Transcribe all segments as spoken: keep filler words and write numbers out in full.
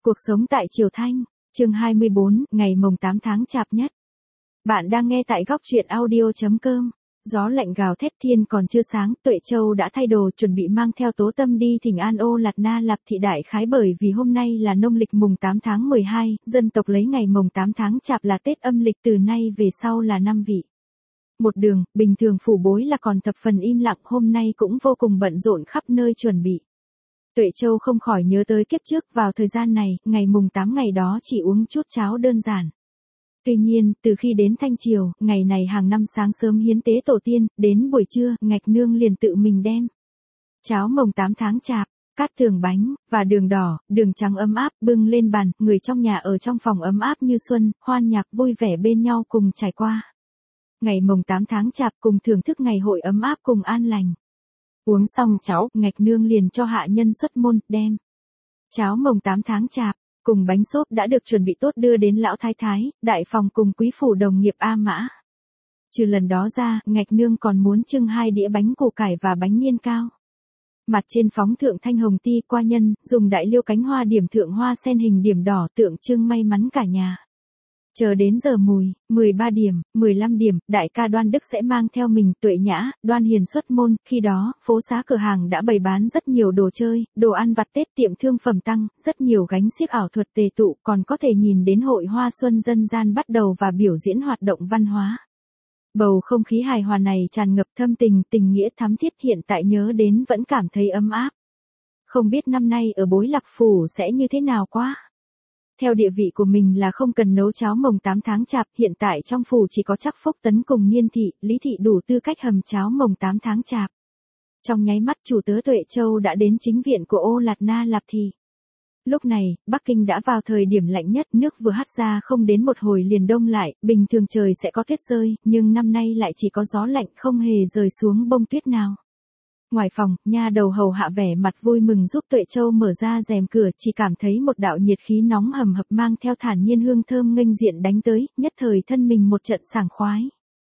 Cuộc sống tại Triều Thanh, chương hai mươi bốn, ngày mồng tám tháng chạp nhất. Bạn đang nghe tại góc truyện audio chấm com. Gió lạnh gào thét, thiên còn chưa sáng, Tuệ Châu đã thay đồ chuẩn bị mang theo Tố Tâm đi thỉnh an Ô Lạt Na Lạp Thị đại khái, bởi vì hôm nay là nông lịch mùng tám tháng mười hai, dân tộc lấy ngày mồng tám tháng chạp là Tết âm lịch, từ nay về sau là năm vị. Một đường, bình thường phủ bối là còn thập phần im lặng, hôm nay cũng vô cùng bận rộn khắp nơi chuẩn bị. Tuệ Châu không khỏi nhớ tới kiếp trước, vào thời gian này, ngày mùng tám ngày đó chỉ uống chút cháo đơn giản. Tuy nhiên, từ khi đến Thanh Triều, ngày này hàng năm sáng sớm hiến tế tổ tiên, đến buổi trưa, Ngạch Nương liền tự mình đem cháo mồng tám tháng chạp, cát tường bánh, và đường đỏ, đường trắng ấm áp, bưng lên bàn, người trong nhà ở trong phòng ấm áp như xuân, hoan nhạc vui vẻ bên nhau cùng trải qua ngày mồng tám tháng chạp, cùng thưởng thức ngày hội ấm áp cùng an lành. Uống xong cháo, Ngạch Nương liền cho hạ nhân xuất môn, đem cháo mồng tám tháng chạp, cùng bánh xốp đã được chuẩn bị tốt đưa đến lão thái thái, đại phòng cùng quý phủ đồng nghiệp A Mã. Trừ lần đó ra, Ngạch Nương còn muốn trưng hai đĩa bánh củ cải và bánh niên cao. Mặt trên phóng thượng thanh hồng ti qua nhân, dùng đại liêu cánh hoa điểm thượng hoa sen hình điểm đỏ tượng trưng may mắn cả nhà. Chờ đến giờ mùi, mười ba điểm, mười lăm điểm, đại ca Đoan Đức sẽ mang theo mình Tuệ Nhã, Đoan Hiền xuất môn, khi đó, phố xá cửa hàng đã bày bán rất nhiều đồ chơi, đồ ăn vặt Tết, tiệm thương phẩm tăng, rất nhiều gánh xiếc ảo thuật tề tụ, còn có thể nhìn đến hội hoa xuân dân gian bắt đầu và biểu diễn hoạt động văn hóa. Bầu không khí hài hòa này tràn ngập thâm tình, tình nghĩa thắm thiết, hiện tại nhớ đến vẫn cảm thấy ấm áp. Không biết năm nay ở Bối Lạc Phủ sẽ như thế nào quá. Theo địa vị của mình là không cần nấu cháo mồng tám tháng chạp, hiện tại trong phủ chỉ có Trắc Phúc Tấn cùng Niên Thị, Lý Thị đủ tư cách hầm cháo mồng tám tháng chạp. Trong nháy mắt chủ tớ Tuệ Châu đã đến chính viện của Ô Lạt Na Lạp Thị. Lúc này, Bắc Kinh đã vào thời điểm lạnh nhất, nước vừa hắt ra không đến một hồi liền đông lại, bình thường trời sẽ có tuyết rơi, nhưng năm nay lại chỉ có gió lạnh không hề rơi xuống bông tuyết nào. Ngoài phòng, nha đầu hầu hạ vẻ mặt vui mừng giúp Tuệ Châu mở ra rèm cửa, chỉ cảm thấy một đạo nhiệt khí nóng hầm hập mang theo thản nhiên hương thơm nghênh diện đánh tới, nhất thời thân mình một trận sảng khoái.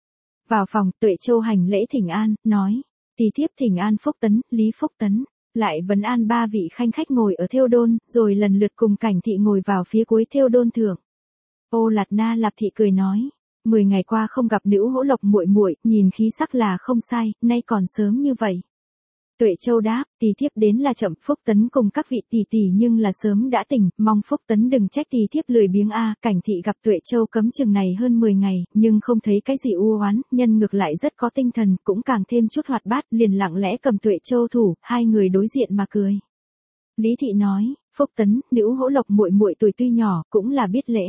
Vào phòng, Tuệ Châu hành lễ thỉnh an, nói, tỳ thiếp thỉnh an Phúc Tấn, Lý Phúc Tấn, lại vấn an ba vị khanh khách ngồi ở thêu đôn, rồi lần lượt cùng Cảnh Thị ngồi vào phía cuối thêu đôn thượng. Ô Lạt Na Lạp Thị cười nói, mười ngày qua không gặp Nữ Hỗ Lộc muội muội, nhìn khí sắc là không sai, nay còn sớm như vậy. Tuệ Châu đáp, tỳ thiếp đến là chậm, Phúc Tấn cùng các vị tỷ tỷ nhưng là sớm đã tỉnh, mong Phúc Tấn đừng trách tỳ thiếp lười biếng a. Cảnh Thị gặp Tuệ Châu cấm chừng này hơn mười ngày, nhưng không thấy cái gì u oán, nhân ngược lại rất có tinh thần, cũng càng thêm chút hoạt bát, liền lặng lẽ cầm Tuệ Châu thủ, hai người đối diện mà cười. Lý Thị nói, Phúc Tấn, Nữ Hỗ Lộc muội muội tuổi tuy nhỏ, cũng là biết lễ.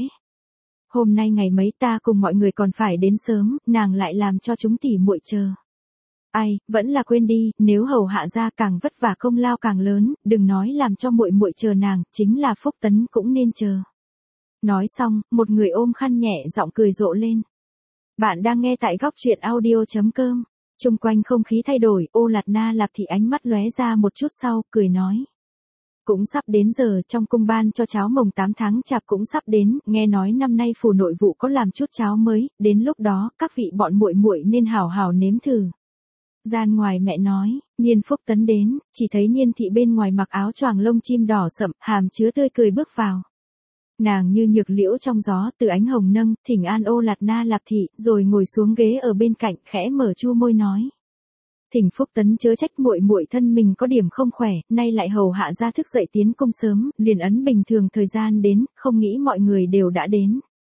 Hôm nay ngày mấy ta cùng mọi người còn phải đến sớm, nàng lại làm cho chúng tỷ muội chờ. Ai, vẫn là quên đi, nếu hầu hạ ra càng vất vả công lao càng lớn, đừng nói làm cho muội muội chờ nàng, chính là Phúc Tấn cũng nên chờ. Nói xong, một người ôm khăn nhẹ giọng cười rộ lên. Bạn đang nghe tại góc truyện audio chấm com. Chung quanh không khí thay đổi, Ô Lạt Na Lạp Thị ánh mắt lóe ra một chút sau, cười nói. Cũng sắp đến giờ, trong cung ban cho cháo mồng tám tháng chạp cũng sắp đến, nghe nói năm nay phủ nội vụ có làm chút cháo mới, đến lúc đó, các vị bọn muội muội nên hảo hảo nếm thử. Gian ngoài mẹ nói, Niên Phúc Tấn đến, chỉ thấy Niên Thị bên ngoài mặc áo choàng lông chim đỏ sậm, hàm chứa tươi cười bước vào. Nàng như nhược liễu trong gió, từ ánh hồng nâng, thỉnh an Ô Lạt Na Lạp Thị, rồi ngồi xuống ghế ở bên cạnh, khẽ mở chu môi nói. Thỉnh Phúc Tấn chớ trách muội muội thân mình có điểm không khỏe, nay lại hầu hạ ra thức dậy tiến cung sớm, liền ấn bình thường thời gian đến, không nghĩ mọi người đều đã đến.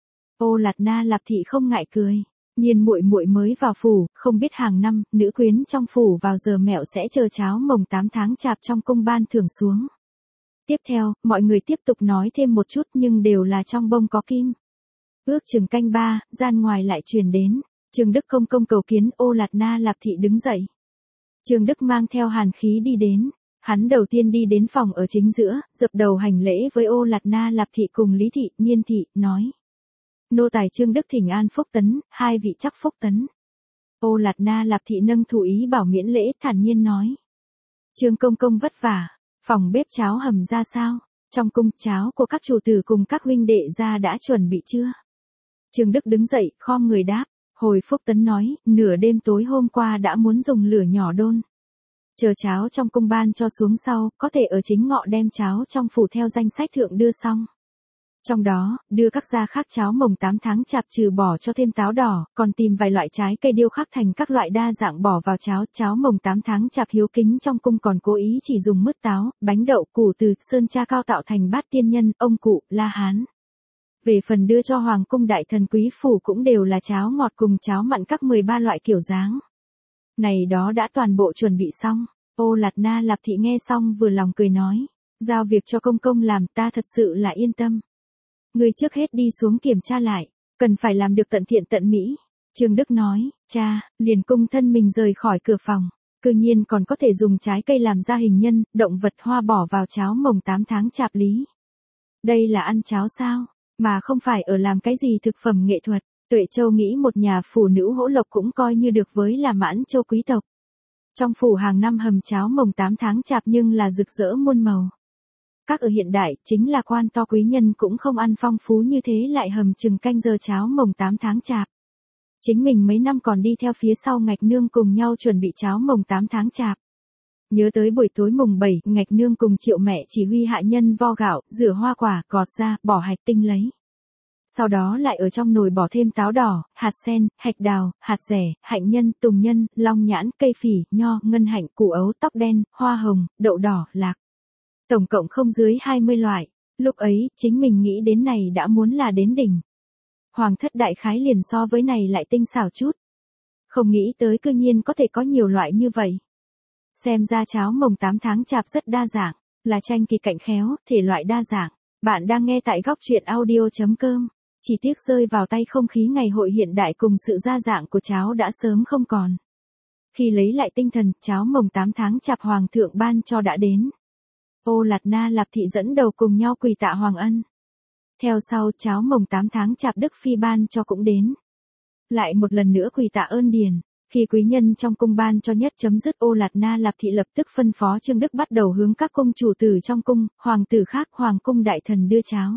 Ô Lạt Na Lạp Thị không ngại cười. Nhiên muội muội mới vào phủ, không biết hàng năm, nữ quyến trong phủ vào giờ mẹo sẽ chờ cháo mồng tám tháng chạp trong cung ban thưởng xuống. Tiếp theo, mọi người tiếp tục nói thêm một chút nhưng đều là trong bông có kim. Ước chừng canh ba, gian ngoài lại truyền đến, Trương Đức công công cầu kiến. Ô Lạt Na Lạp Thị đứng dậy. Trương Đức mang theo hàn khí đi đến, hắn đầu tiên đi đến phòng ở chính giữa, dập đầu hành lễ với Ô Lạt Na Lạp Thị cùng Lý Thị, Niên Thị, nói. Nô tài Trương Đức thỉnh an Phúc Tấn, hai vị Trắc Phúc Tấn. Ô Lạt Na Lạp Thị nâng thủ ý bảo miễn lễ, thản nhiên nói. Trương công công vất vả, phòng bếp cháo hầm ra sao, trong cung cháo của các chủ tử cùng các huynh đệ ra đã chuẩn bị chưa? Trương Đức đứng dậy, khom người đáp, hồi Phúc Tấn nói, nửa đêm tối hôm qua đã muốn dùng lửa nhỏ đôn. Chờ cháo trong cung ban cho xuống sau, có thể ở chính ngọ đem cháo trong phủ theo danh sách thượng đưa xong. Trong đó, đưa các gia khác cháo mồng tám tháng chạp trừ bỏ cho thêm táo đỏ, còn tìm vài loại trái cây điêu khắc thành các loại đa dạng bỏ vào cháo. Cháo mồng tám tháng chạp hiếu kính trong cung còn cố ý chỉ dùng mứt táo, bánh đậu, củ từ, sơn tra cao tạo thành bát tiên nhân, ông cụ, la hán. Về phần đưa cho hoàng cung đại thần quý phủ cũng đều là cháo ngọt cùng cháo mặn các mười ba loại kiểu dáng. Này đó đã toàn bộ chuẩn bị xong. Ô Lạt Na Lạp Thị nghe xong vừa lòng cười nói. Giao việc cho công công làm, ta thật sự là yên tâm. Người trước hết đi xuống kiểm tra lại, cần phải làm được tận thiện tận mỹ. Trương Đức nói, cha, liền cung thân mình rời khỏi cửa phòng. Cư nhiên còn có thể dùng trái cây làm ra hình nhân, động vật hoa bỏ vào cháo mồng tám tháng chạp lý. Đây là ăn cháo sao, mà không phải ở làm cái gì thực phẩm nghệ thuật. Tuệ Châu nghĩ một nhà phụ nữ hỗ lộc cũng coi như được với là Mãn Châu quý tộc. Trong phủ hàng năm hầm cháo mồng tám tháng chạp nhưng là rực rỡ muôn màu. Các ở hiện đại, chính là quan to quý nhân cũng không ăn phong phú như thế lại hầm chừng canh giờ cháo mồng tám tháng chạp. Chính mình mấy năm còn đi theo phía sau Ngạch Nương cùng nhau chuẩn bị cháo mồng tám tháng chạp. Nhớ tới buổi tối mùng bảy, Ngạch Nương cùng Triệu mẹ chỉ huy hạ nhân vo gạo, rửa hoa quả, gọt ra, bỏ hạch tinh lấy. Sau đó lại ở trong nồi bỏ thêm táo đỏ, hạt sen, hạch đào, hạt rẻ, hạnh nhân, tùng nhân, long nhãn, cây phỉ, nho, ngân hạnh, củ ấu, tóc đen, hoa hồng, đậu đỏ, lạc. Tổng cộng không dưới hai mươi loại. Lúc ấy, chính mình nghĩ đến này đã muốn là đến đỉnh. Hoàng thất đại khái liền so với này lại tinh xảo chút. Không nghĩ tới cư nhiên có thể có nhiều loại như vậy. Xem ra cháo mồng tám tháng chạp rất đa dạng, là tranh kỳ cạnh khéo, thể loại đa dạng. Bạn đang nghe tại góc truyện audio chấm com. Chỉ tiếc rơi vào tay không khí ngày hội hiện đại cùng sự đa dạng của cháo đã sớm không còn. Khi lấy lại tinh thần, cháo mồng tám tháng chạp hoàng thượng ban cho đã đến. Ô Lạt Na Lạp Thị dẫn đầu cùng nhau quỳ tạ Hoàng Ân. Theo sau cháo mồng tám tháng chạp Đức Phi ban cho cũng đến. Lại một lần nữa quỳ tạ ơn điền. Khi quý nhân trong cung ban cho nhất chấm dứt, Ô Lạt Na Lạp Thị lập tức phân phó Trương Đức bắt đầu hướng các cung chủ tử trong cung, hoàng tử khác hoàng cung đại thần đưa cháo.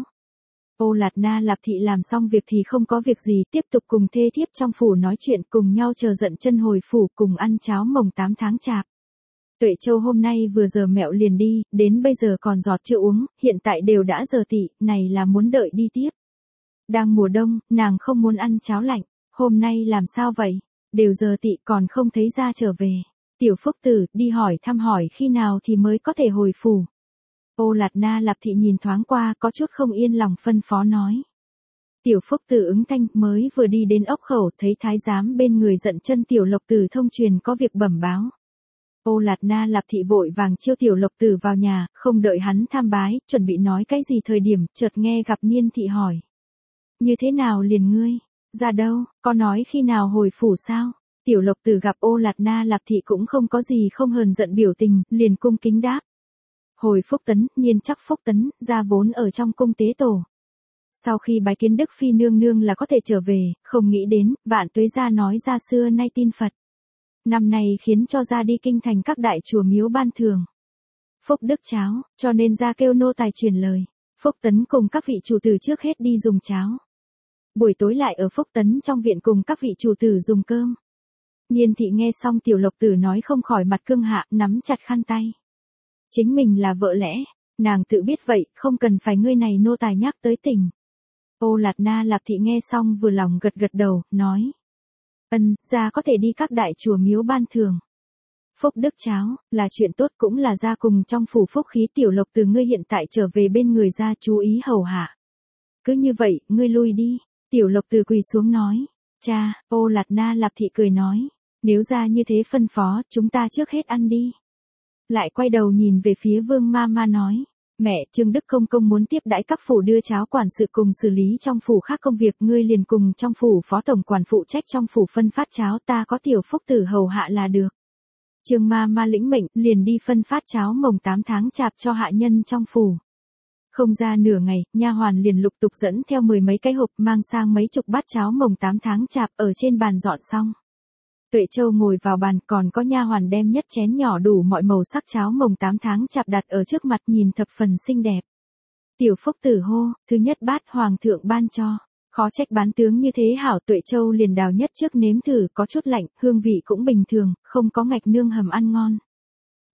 Ô Lạt Na Lạp Thị làm xong việc thì không có việc gì, tiếp tục cùng thê thiếp trong phủ nói chuyện cùng nhau chờ giận chân hồi phủ cùng ăn cháo mồng tám tháng chạp. Tuệ Châu hôm nay vừa giờ mẹo liền đi, đến bây giờ còn giọt chưa uống, hiện tại đều đã giờ tỵ, này là muốn đợi đi tiếp. Đang mùa đông, nàng không muốn ăn cháo lạnh, hôm nay làm sao vậy? Đều giờ tỵ còn không thấy ra trở về. Tiểu Phúc Tử, đi hỏi thăm hỏi khi nào thì mới có thể hồi phủ. Ô Lạt Na Lạp Thị nhìn thoáng qua có chút không yên lòng phân phó nói. Tiểu Phúc Tử ứng thanh mới vừa đi đến ốc khẩu thấy thái giám bên người giận chân Tiểu Lộc Tử thông truyền có việc bẩm báo. Ô Lạt Na Lạp Thị vội vàng chiêu Tiểu Lộc Tử vào nhà, không đợi hắn tham bái, chuẩn bị nói cái gì thời điểm, chợt nghe gặp Niên Thị hỏi. Như thế nào liền ngươi? Ra đâu, có nói khi nào hồi phủ sao? Tiểu Lộc Tử gặp Ô Lạt Na Lạp Thị cũng không có gì không hờn giận biểu tình, liền cung kính đáp. Hồi Phúc Tấn, Niên chắc Phúc Tấn, ra vốn ở trong cung tế tổ. Sau khi bái kiến Đức Phi nương nương là có thể trở về, không nghĩ đến, Vạn Tuế gia nói ra xưa nay tin Phật. Năm nay khiến cho ra đi kinh thành các đại chùa miếu ban thường. Phúc Đức cháo, cho nên ra kêu nô tài truyền lời. Phúc Tấn cùng các vị chủ tử trước hết đi dùng cháo. Buổi tối lại ở Phúc Tấn trong viện cùng các vị chủ tử dùng cơm. Niên Thị nghe xong Tiểu Lộc Tử nói không khỏi mặt cương hạ, nắm chặt khăn tay. Chính mình là vợ lẽ, nàng tự biết vậy, không cần phải ngươi này nô tài nhắc tới tình. Ô Lạt Na Lạp Thị nghe xong vừa lòng gật gật đầu, nói. Ân, ra có thể đi các đại chùa miếu ban thường. Phúc Đức cháo, là chuyện tốt cũng là ra cùng trong phủ phúc khí. Tiểu Lộc Tử ngươi hiện tại trở về bên người ra chú ý hầu hạ. Cứ như vậy, ngươi lui đi. Tiểu Lộc Tử quỳ xuống nói. Cha, Ô Lạt Na Lạp Thị cười nói. Nếu ra như thế phân phó, chúng ta trước hết ăn đi. Lại quay đầu nhìn về phía Vương Ma Ma nói. Mẹ, Trương Đức Công Công muốn tiếp đãi các phủ đưa cháo quản sự cùng xử lý trong phủ khác công việc, ngươi liền cùng trong phủ phó tổng quản phụ trách trong phủ phân phát cháo, ta có Tiểu Phúc Tử hầu hạ là được. Trương Ma Ma lĩnh mệnh, liền đi phân phát cháo mồng tám tháng chạp cho hạ nhân trong phủ. Không ra nửa ngày, nha hoàn liền lục tục dẫn theo mười mấy cái hộp mang sang mấy chục bát cháo mồng tám tháng chạp ở trên bàn dọn xong. Tuệ Châu ngồi vào bàn, còn có nha hoàn đem nhất chén nhỏ đủ mọi màu sắc cháo mồng tám tháng chạp đặt ở trước mặt nhìn thập phần xinh đẹp. Tiểu Phúc Tử hô, thứ nhất bát hoàng thượng ban cho. Khó trách bán tướng như thế hảo. Tuệ Châu liền đào nhất trước nếm thử, có chút lạnh, hương vị cũng bình thường, không có Ngạch Nương hầm ăn ngon.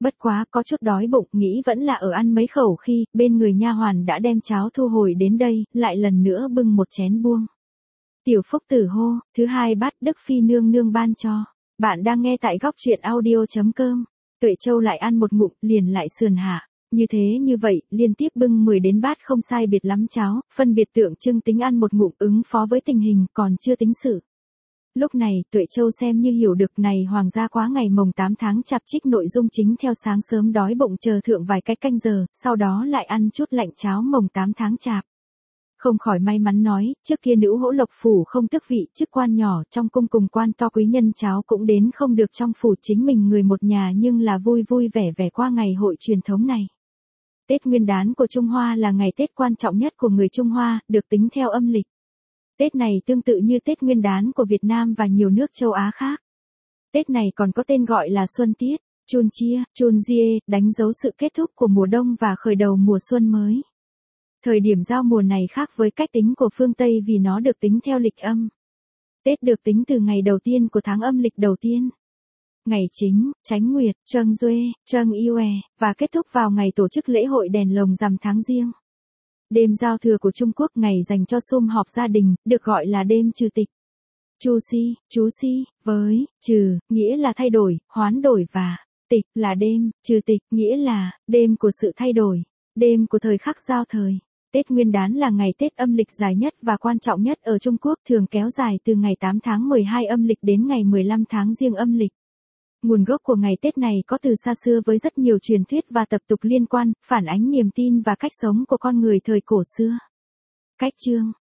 Bất quá có chút đói bụng, nghĩ vẫn là ở ăn mấy khẩu khi, bên người nha hoàn đã đem cháo thu hồi đến đây, lại lần nữa bưng một chén buông. Tiểu Phúc Tử hô, thứ hai bát Đức Phi nương nương ban cho. Bạn đang nghe tại góc truyện audio.com. Tuệ Châu lại ăn một ngụm, liền lại sườn hạ. Như thế như vậy, liên tiếp bưng mười đến bát không sai biệt lắm cháo, phân biệt tượng trưng tính ăn một ngụm ứng phó với tình hình, còn chưa tính sự. Lúc này, Tuệ Châu xem như hiểu được này hoàng gia quá ngày mồng tám tháng chạp trích nội dung chính theo sáng sớm đói bụng chờ thượng vài cái canh giờ, sau đó lại ăn chút lạnh cháo mồng tám tháng chạp. Không khỏi may mắn nói, trước kia nữ hỗ lộc phủ không tước vị, chức quan nhỏ trong cung cùng quan to quý nhân cháo cũng đến không được trong phủ chính mình người một nhà nhưng là vui vui vẻ vẻ qua ngày hội truyền thống này. Tết Nguyên đán của Trung Hoa là ngày Tết quan trọng nhất của người Trung Hoa, được tính theo âm lịch. Tết này tương tự như Tết Nguyên đán của Việt Nam và nhiều nước châu Á khác. Tết này còn có tên gọi là Xuân Tiết, Chun Chia, Chun Jie, đánh dấu sự kết thúc của mùa đông và khởi đầu mùa xuân mới. Thời điểm giao mùa này khác với cách tính của phương Tây vì nó được tính theo lịch âm. Tết được tính từ ngày đầu tiên của tháng âm lịch đầu tiên. Ngày chính, Chánh Nguyệt, Trâng Duê, Trâng Yue, và kết thúc vào ngày tổ chức lễ hội đèn lồng rằm tháng Giêng. Đêm giao thừa của Trung Quốc ngày dành cho sum họp gia đình, được gọi là đêm trừ tịch. Chu si, chú si, với, trừ, nghĩa là thay đổi, hoán đổi và tịch là đêm, trừ tịch, nghĩa là đêm của sự thay đổi, đêm của thời khắc giao thời. Tết Nguyên đán là ngày Tết âm lịch dài nhất và quan trọng nhất ở Trung Quốc, thường kéo dài từ ngày tám tháng mười hai âm lịch đến ngày mười lăm tháng Giêng âm lịch. Nguồn gốc của ngày Tết này có từ xa xưa với rất nhiều truyền thuyết và tập tục liên quan, phản ánh niềm tin và cách sống của con người thời cổ xưa. Cách chương,